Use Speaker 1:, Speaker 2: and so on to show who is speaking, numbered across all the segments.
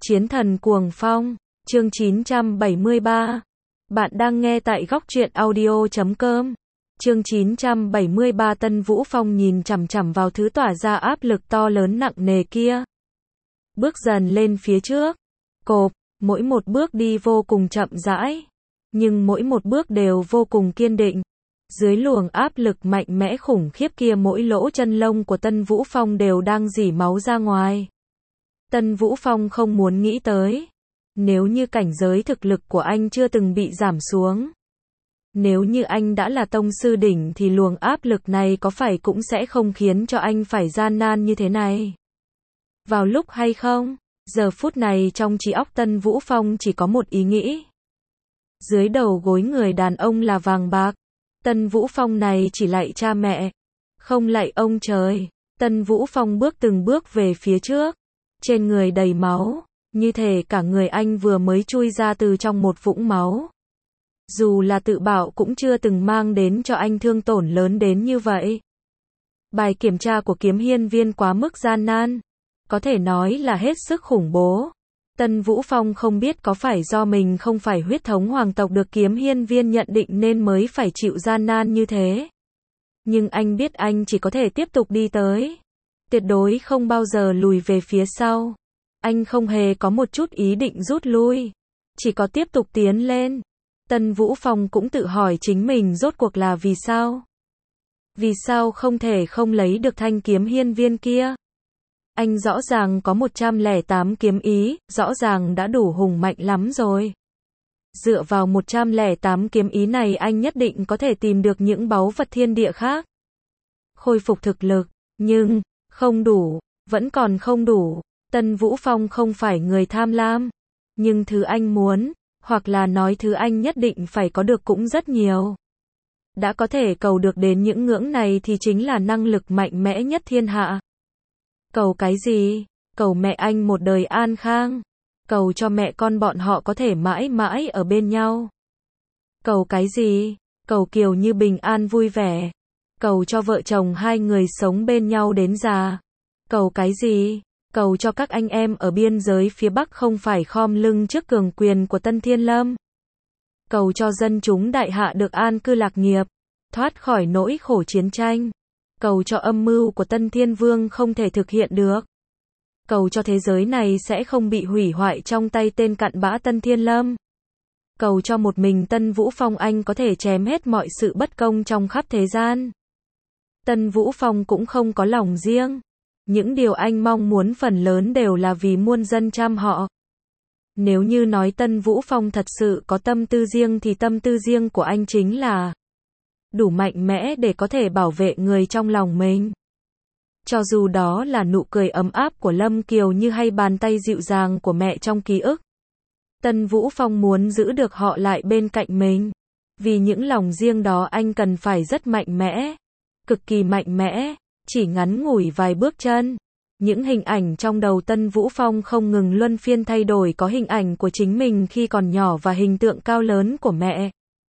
Speaker 1: Chiến thần cuồng phong, chương 973. Bạn đang nghe tại góc truyện audio.com. Chương 973. Tân Vũ Phong nhìn chằm chằm vào thứ tỏa ra áp lực to lớn nặng nề kia. Bước dần lên phía trước. Cộp, mỗi một bước đi vô cùng chậm rãi. Nhưng mỗi một bước đều vô cùng kiên định. Dưới luồng áp lực mạnh mẽ khủng khiếp kia, mỗi lỗ chân lông của Tân Vũ Phong đều đang rỉ máu ra ngoài. Tân Vũ Phong không muốn nghĩ tới. Nếu như cảnh giới thực lực của anh chưa từng bị giảm xuống. Nếu như anh đã là tông sư đỉnh thì luồng áp lực này có phải cũng sẽ không khiến cho anh phải gian nan như thế này. Vào lúc hay không? Giờ phút này trong trí óc Tân Vũ Phong chỉ có một ý nghĩ. Dưới đầu gối người đàn ông là vàng bạc. Tân Vũ Phong này chỉ lạy cha mẹ, không lạy ông trời. Tân Vũ Phong bước từng bước về phía trước. Trên người đầy máu, như thể cả người anh vừa mới chui ra từ trong một vũng máu. Dù là tự bạo cũng chưa từng mang đến cho anh thương tổn lớn đến như vậy. Bài kiểm tra của Kiếm Hiên Viên quá mức gian nan, có thể nói là hết sức khủng bố. Tân Vũ Phong không biết có phải do mình không phải huyết thống hoàng tộc được Kiếm Hiên Viên nhận định nên mới phải chịu gian nan như thế. Nhưng anh biết anh chỉ có thể tiếp tục đi tới. Tuyệt đối không bao giờ lùi về phía sau. Anh không hề có một chút ý định rút lui. Chỉ có tiếp tục tiến lên. Tân Vũ Phong cũng tự hỏi chính mình rốt cuộc là vì sao? Vì sao không thể không lấy được thanh kiếm hiên viên kia? Anh rõ ràng có 108 kiếm ý, rõ ràng đã đủ hùng mạnh lắm rồi. Dựa vào 108 kiếm ý này anh nhất định có thể tìm được những báu vật thiên địa khác. Khôi phục thực lực, nhưng không đủ, vẫn còn không đủ. Tân Vũ Phong không phải người tham lam, nhưng thứ anh muốn, hoặc là nói thứ anh nhất định phải có được cũng rất nhiều. Đã có thể cầu được đến những ngưỡng này thì chính là năng lực mạnh mẽ nhất thiên hạ. Cầu cái gì? Cầu mẹ anh một đời an khang. Cầu cho mẹ con bọn họ có thể mãi mãi ở bên nhau. Cầu cái gì? Cầu Kiều Như bình an vui vẻ. Cầu cho vợ chồng hai người sống bên nhau đến già. Cầu cái gì? Cầu cho các anh em ở biên giới phía Bắc không phải khom lưng trước cường quyền của Tân Thiên Lâm. Cầu cho dân chúng đại hạ được an cư lạc nghiệp, thoát khỏi nỗi khổ chiến tranh. Cầu cho âm mưu của Tân Thiên Vương không thể thực hiện được. Cầu cho thế giới này sẽ không bị hủy hoại trong tay tên cặn bã Tân Thiên Lâm. Cầu cho một mình Tân Vũ Phong anh có thể chém hết mọi sự bất công trong khắp thế gian. Tân Vũ Phong cũng không có lòng riêng. Những điều anh mong muốn phần lớn đều là vì muôn dân trăm họ. Nếu như nói Tân Vũ Phong thật sự có tâm tư riêng thì tâm tư riêng của anh chính là đủ mạnh mẽ để có thể bảo vệ người trong lòng mình. Cho dù đó là nụ cười ấm áp của Lâm Kiều Như hay bàn tay dịu dàng của mẹ trong ký ức. Tân Vũ Phong muốn giữ được họ lại bên cạnh mình. Vì những lòng riêng đó anh cần phải rất mạnh mẽ. Cực kỳ mạnh mẽ. Chỉ ngắn ngủi vài bước chân. Những hình ảnh trong đầu Tân Vũ Phong không ngừng luân phiên thay đổi, có hình ảnh của chính mình khi còn nhỏ và hình tượng cao lớn của mẹ.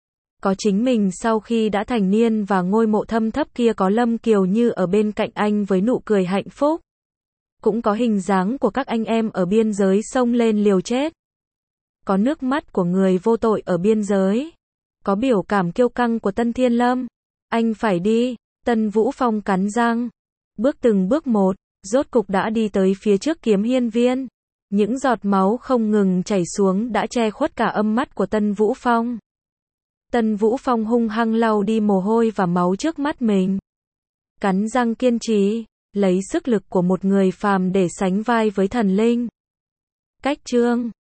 Speaker 1: Có chính mình sau khi đã thành niên và ngôi mộ thâm thấp kia, có Lâm Kiều Như ở bên cạnh anh với nụ cười hạnh phúc. Cũng có hình dáng của các anh em ở biên giới xông lên liều chết. Có nước mắt của người vô tội ở biên giới. Có biểu cảm kiêu căng của Tân Thiên Lâm. Anh phải đi. Tân Vũ Phong cắn răng. Bước từng bước một, rốt cục đã đi tới phía trước Kiếm Hiên Viên. Những giọt máu không ngừng chảy xuống đã che khuất cả âm mắt của Tân Vũ Phong. Tân Vũ Phong hung hăng lau đi mồ hôi và máu trước mắt mình. Cắn răng kiên trì, lấy sức lực của một người phàm để sánh vai với thần linh. Cách chương